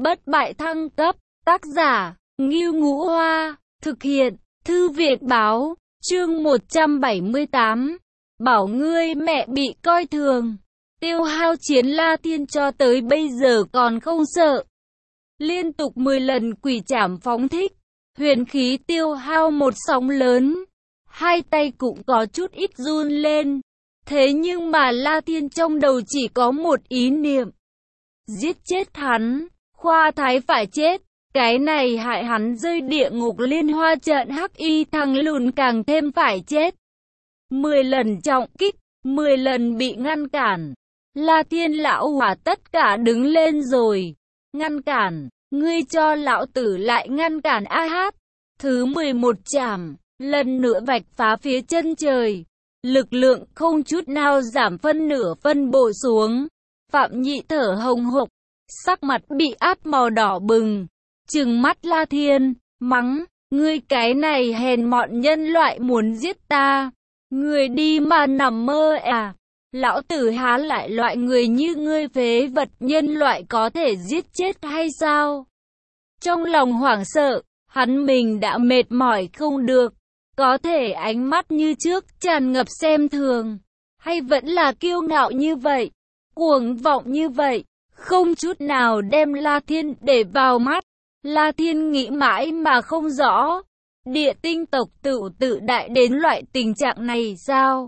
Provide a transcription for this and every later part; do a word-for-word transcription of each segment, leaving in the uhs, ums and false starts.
bất bại thăng cấp, tác giả, Ngưu Ngũ Hoa, thực hiện, Thư viện Báo, chương một trăm bảy mươi tám, bảo ngươi mẹ bị coi thường, tiêu hao chiến La Thiên cho tới bây giờ còn không sợ. Liên tục mười lần quỷ trảm phóng thích, huyền khí tiêu hao một sóng lớn, hai tay cũng có chút ít run lên. Thế nhưng mà La Thiên trong đầu chỉ có một ý niệm. Giết chết hắn, Khoa Thái phải chết, cái này hại hắn rơi địa ngục liên hoa trận hắc y thằng lùn càng thêm phải chết. Mười lần trọng kích, mười lần bị ngăn cản. La Thiên lão hỏa tất cả đứng lên rồi. Ngăn cản, ngươi cho lão tử lại ngăn cản a hát. Thứ mười một chảm, lần nữa vạch phá phía chân trời. Lực lượng không chút nào giảm phân nửa phân bổ xuống. Phạm Nhị thở hồng hộc, sắc mặt bị áp màu đỏ bừng, trừng mắt La Thiên, mắng, ngươi cái này hèn mọn nhân loại muốn giết ta, ngươi đi mà nằm mơ à, lão tử há lại loại người như ngươi phế vật nhân loại có thể giết chết hay sao? Trong lòng hoảng sợ, hắn mình đã mệt mỏi không được, có thể ánh mắt như trước tràn ngập xem thường, hay vẫn là kiêu ngạo như vậy, cuồng vọng như vậy, không chút nào đem La Thiên để vào mắt. La Thiên nghĩ mãi mà không rõ, địa tinh tộc tự tự đại đến loại tình trạng này sao?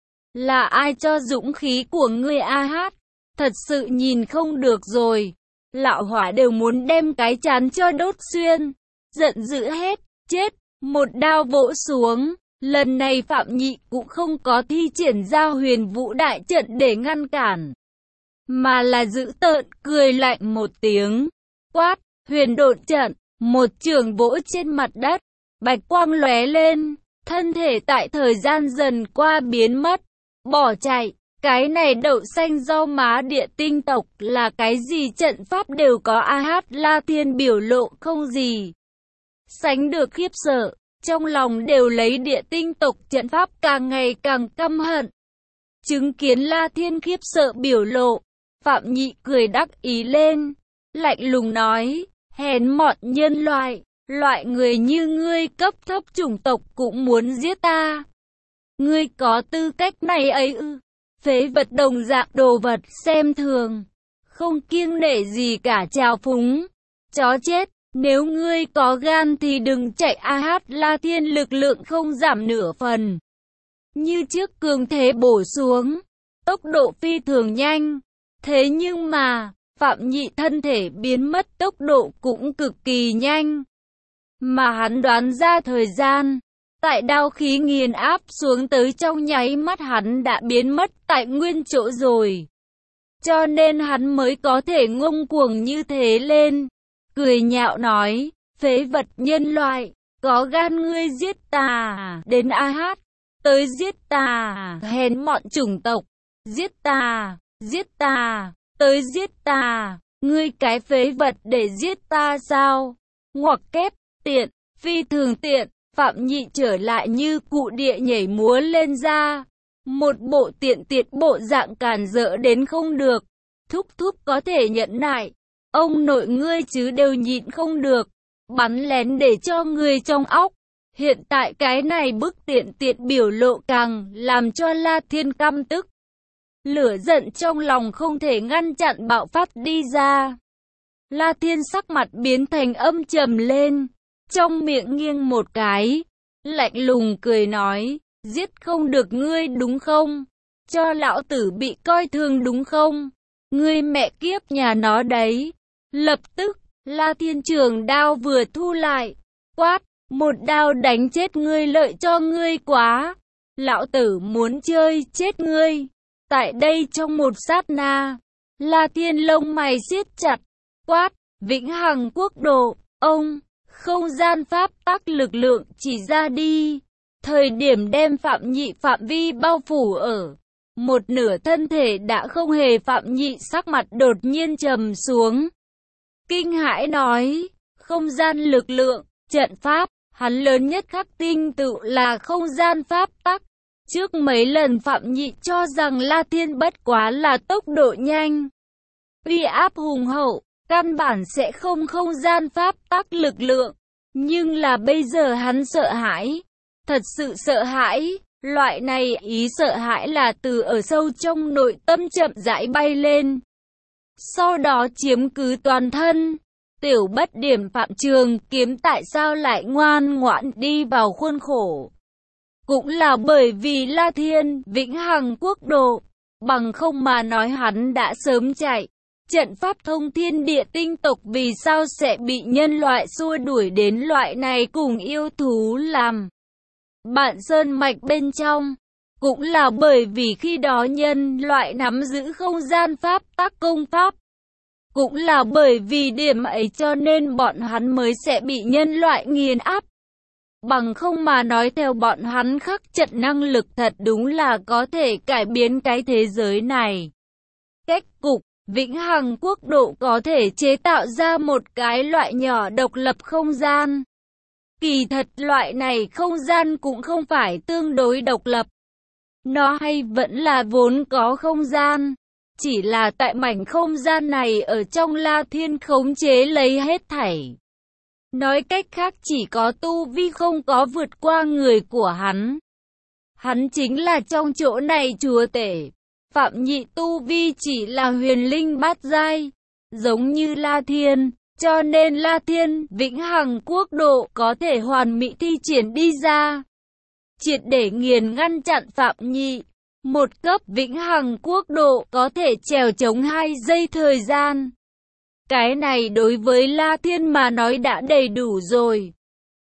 Là ai cho dũng khí của ngươi a hát? Thật sự nhìn không được rồi, lão hỏa đều muốn đem cái chán cho đốt xuyên, giận dữ hết, chết, một đao vỗ xuống. Lần này Phạm Nhị cũng không có thi triển ra huyền vũ đại trận để ngăn cản, mà là giữ tợn cười lạnh một tiếng, quát, huyền độn trận, một chưởng vỗ trên mặt đất, bạch quang lóe lên, thân thể tại thời gian dần qua biến mất, bỏ chạy. Cái này đậu xanh rau má địa tinh tộc là cái gì trận pháp đều có a hát. La Thiên biểu lộ không gì sánh được khiếp sợ, trong lòng đều lấy địa tinh tộc trận pháp càng ngày càng căm hận. Chứng kiến La Thiên khiếp sợ biểu lộ, Phạm Nhị cười đắc ý lên, lạnh lùng nói, hèn mọn nhân loại, loại người như ngươi cấp thấp chủng tộc cũng muốn giết ta. Ngươi có tư cách này ấy ư? Phế vật đồng dạng đồ vật xem thường, không kiêng nể gì cả trào phúng, chó chết. Nếu ngươi có gan thì đừng chạy a hát. La Thiên lực lượng không giảm nửa phần, như trước cường thế bổ xuống, tốc độ phi thường nhanh. Thế nhưng mà, Phạm Nhị thân thể biến mất tốc độ cũng cực kỳ nhanh. Mà hắn đoán ra thời gian, tại đao khí nghiền áp xuống tới trong nháy mắt hắn đã biến mất tại nguyên chỗ rồi. Cho nên hắn mới có thể ngông cuồng như thế lên. Cười nhạo nói, phế vật nhân loại, có gan ngươi giết ta đến a hát, tới giết ta, hèn mọn chủng tộc, giết ta, giết ta, tới giết ta, ngươi cái phế vật để giết ta sao? Ngoặc kép, tiện, phi thường tiện. Phạm Nhị trở lại như cụ địa nhảy múa lên ra, một bộ tiện tiệt bộ dạng càn rỡ đến không được. Thúc thúc có thể nhẫn nại, ông nội ngươi chứ đều nhịn không được, bắn lén để cho người trong óc. Hiện tại cái này bức tiện tiệt biểu lộ càng làm cho La Thiên căm tức. Lửa giận trong lòng không thể ngăn chặn bạo phát đi ra. La Thiên sắc mặt biến thành âm trầm lên, trong miệng nghiêng một cái, lạnh lùng cười nói, giết không được ngươi đúng không? Cho lão tử bị coi thường đúng không? Ngươi mẹ kiếp nhà nó đấy. Lập tức, La Thiên trường đao vừa thu lại, quát, một đao đánh chết ngươi lợi cho ngươi quá. Lão tử muốn chơi chết ngươi. Tại đây trong một sát na, La Thiên lông mày siết chặt, quát, vĩnh hằng quốc độ, ông, không gian pháp tắc lực lượng chỉ ra đi. Thời điểm đem Phạm Nhị phạm vi bao phủ ở một nửa thân thể đã không hề. Phạm Nhị sắc mặt đột nhiên trầm xuống, kinh hãi nói, không gian lực lượng, trận pháp, hắn lớn nhất khắc tinh tự là không gian pháp tắc. Trước mấy lần Phạm Nhị cho rằng La Thiên bất quá là tốc độ nhanh, uy áp hùng hậu, căn bản sẽ không không gian pháp tắc lực lượng. Nhưng là bây giờ hắn sợ hãi, thật sự sợ hãi. Loại này ý sợ hãi là từ ở sâu trong nội tâm chậm rãi bay lên, sau đó chiếm cứ toàn thân. Tiểu bất điểm Phạm Trường Kiếm tại sao lại ngoan ngoãn đi vào khuôn khổ? Cũng là bởi vì La Thiên vĩnh hằng quốc độ, bằng không mà nói hắn đã sớm chạy. Trận pháp thông thiên địa tinh tộc vì sao sẽ bị nhân loại xua đuổi đến loại này cùng yêu thú làm bạn sơn mạch bên trong? Cũng là bởi vì khi đó nhân loại nắm giữ không gian pháp tắc công pháp. Cũng là bởi vì điểm ấy cho nên bọn hắn mới sẽ bị nhân loại nghiền áp. Bằng không mà nói theo bọn hắn khắc trận năng lực thật đúng là có thể cải biến cái thế giới này. Kết cục, vĩnh hằng quốc độ có thể chế tạo ra một cái loại nhỏ độc lập không gian. Kỳ thật loại này không gian cũng không phải tương đối độc lập. Nó hay vẫn là vốn có không gian. Chỉ là tại mảnh không gian này ở trong La Thiên khống chế lấy hết thảy. Nói cách khác chỉ có tu vi không có vượt qua người của hắn. Hắn chính là trong chỗ này chúa tể. Phạm Nhị tu vi chỉ là huyền linh bát giai, giống như La Thiên. Cho nên La Thiên vĩnh hằng quốc độ có thể hoàn mỹ thi triển đi ra, triệt để nghiền ngăn chặn Phạm Nhị. Một cấp vĩnh hằng quốc độ có thể trèo chống hai giây thời gian. Cái này đối với La Thiên mà nói đã đầy đủ rồi.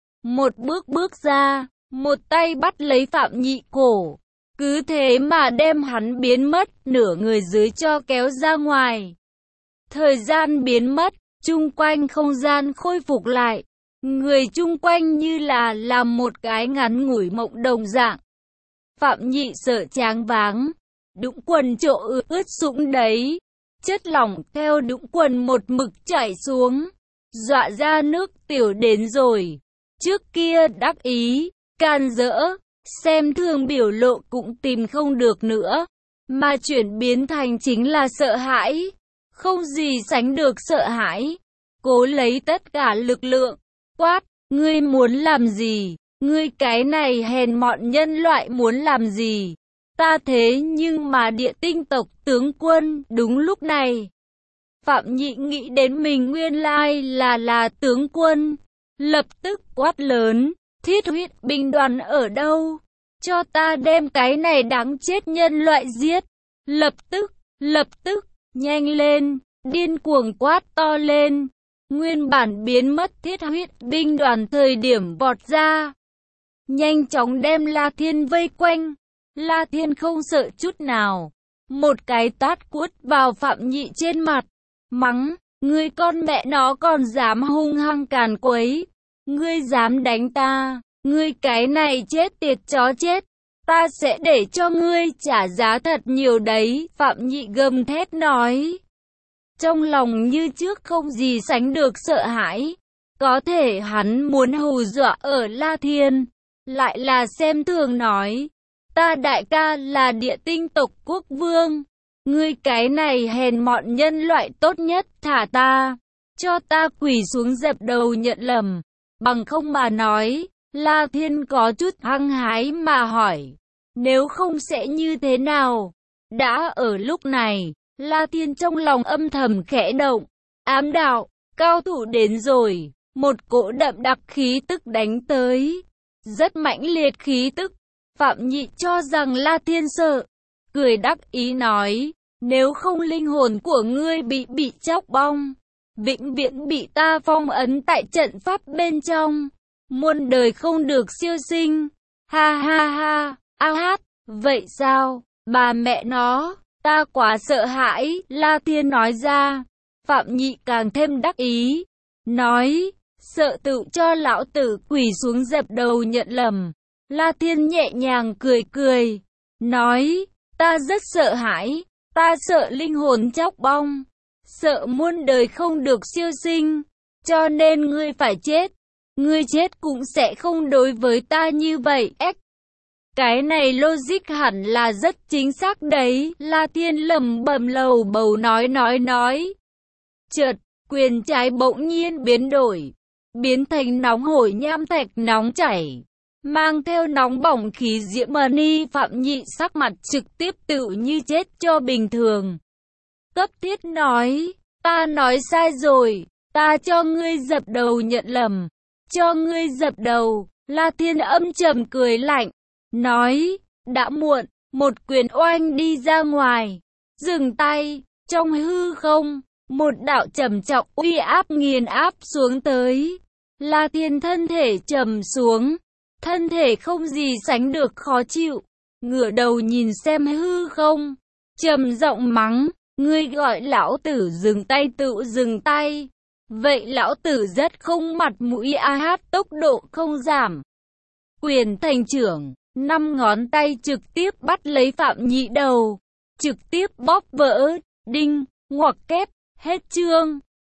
Một bước bước ra, một tay bắt lấy Phạm Nhị cổ, cứ thế mà đem hắn biến mất, nửa người dưới cho kéo ra ngoài. Thời gian biến mất, chung quanh không gian khôi phục lại. Người chung quanh như là làm một cái ngắn ngủi mộng đồng dạng. Phạm Nhị sợ choáng váng, đũng quần chỗ ướt sũng đấy. Chất lỏng theo đũng quần một mực chảy xuống, dọa ra nước tiểu đến rồi. Trước kia đắc ý, can dỡ, xem thường biểu lộ cũng tìm không được nữa, mà chuyển biến thành chính là sợ hãi, không gì sánh được sợ hãi. Cố lấy tất cả lực lượng, quát, ngươi muốn làm gì? Ngươi cái này hèn mọn nhân loại muốn làm gì? Ta thế nhưng mà địa tinh tộc tướng quân. Đúng lúc này, Phạm Nhị nghĩ đến mình nguyên lai là là tướng quân, lập tức quát lớn, thiết huyết binh đoàn ở đâu? Cho ta đem cái này đáng chết nhân loại giết. Lập tức, lập tức, nhanh lên, điên cuồng quát to lên. Nguyên bản biến mất thiết huyết binh đoàn thời điểm vọt ra, nhanh chóng đem La Thiên vây quanh. La Thiên không sợ chút nào, một cái tát quất vào Phạm Nhị trên mặt, mắng, ngươi con mẹ nó còn dám hung hăng càn quấy, ngươi dám đánh ta, ngươi cái này chết tiệt chó chết, ta sẽ để cho ngươi trả giá thật nhiều đấy. Phạm Nhị gầm thét nói, trong lòng như trước không gì sánh được sợ hãi. Có thể hắn muốn hù dọa ở La Thiên, lại là xem thường nói, ta đại ca là địa tinh tộc quốc vương, ngươi cái này hèn mọn nhân loại tốt nhất thả ta, cho ta quỳ xuống dập đầu nhận lầm, bằng không mà nói. La Thiên có chút hăng hái mà hỏi, nếu không sẽ như thế nào? Đã ở lúc này, La Thiên trong lòng âm thầm khẽ động, ám đạo, cao thủ đến rồi, một cỗ đậm đặc khí tức đánh tới, rất mãnh liệt khí tức. Phạm Nhị cho rằng La Thiên sợ, cười đắc ý nói, nếu không linh hồn của ngươi bị bị chóc bong, vĩnh viễn bị ta phong ấn tại trận pháp bên trong, muôn đời không được siêu sinh. Ha ha ha, a hát, vậy sao, bà mẹ nó, ta quá sợ hãi. La Thiên nói ra. Phạm Nhị càng thêm đắc ý, nói, sợ tự cho lão tử quỳ xuống dập đầu nhận lầm. La Thiên nhẹ nhàng cười cười, nói, ta rất sợ hãi, ta sợ linh hồn chóc bong, sợ muôn đời không được siêu sinh, cho nên ngươi phải chết, ngươi chết cũng sẽ không đối với ta như vậy. Ếch, cái này logic hẳn là rất chính xác đấy. La Thiên lẩm bẩm lầu bầu nói nói nói. Chợt, Quyền trái bỗng nhiên biến đổi, biến thành nóng hổi nham thạch nóng chảy, mang theo nóng bỏng khí diễm. Ni Phạm Nhị sắc mặt trực tiếp tự như chết cho bình thường. Cấp thiết nói, ta nói sai rồi, ta cho ngươi dập đầu nhận lầm, cho ngươi dập đầu. La Thiên âm trầm cười lạnh, nói, đã muộn. Một quyền oanh đi ra ngoài, dừng tay, trong hư không, một đạo trầm trọng uy áp nghiền áp xuống tới. La Thiên thân thể trầm xuống, thân thể không gì sánh được khó chịu, ngửa đầu nhìn xem hư không, trầm giọng mắng, ngươi gọi lão tử dừng tay tự dừng tay. Vậy lão tử rất không mặt mũi. A Hát tốc độ không giảm, quyền thành trưởng, năm ngón tay trực tiếp bắt lấy Phạm Nhị đầu, trực tiếp bóp vỡ, đinh, ngoặc kép, hết chương.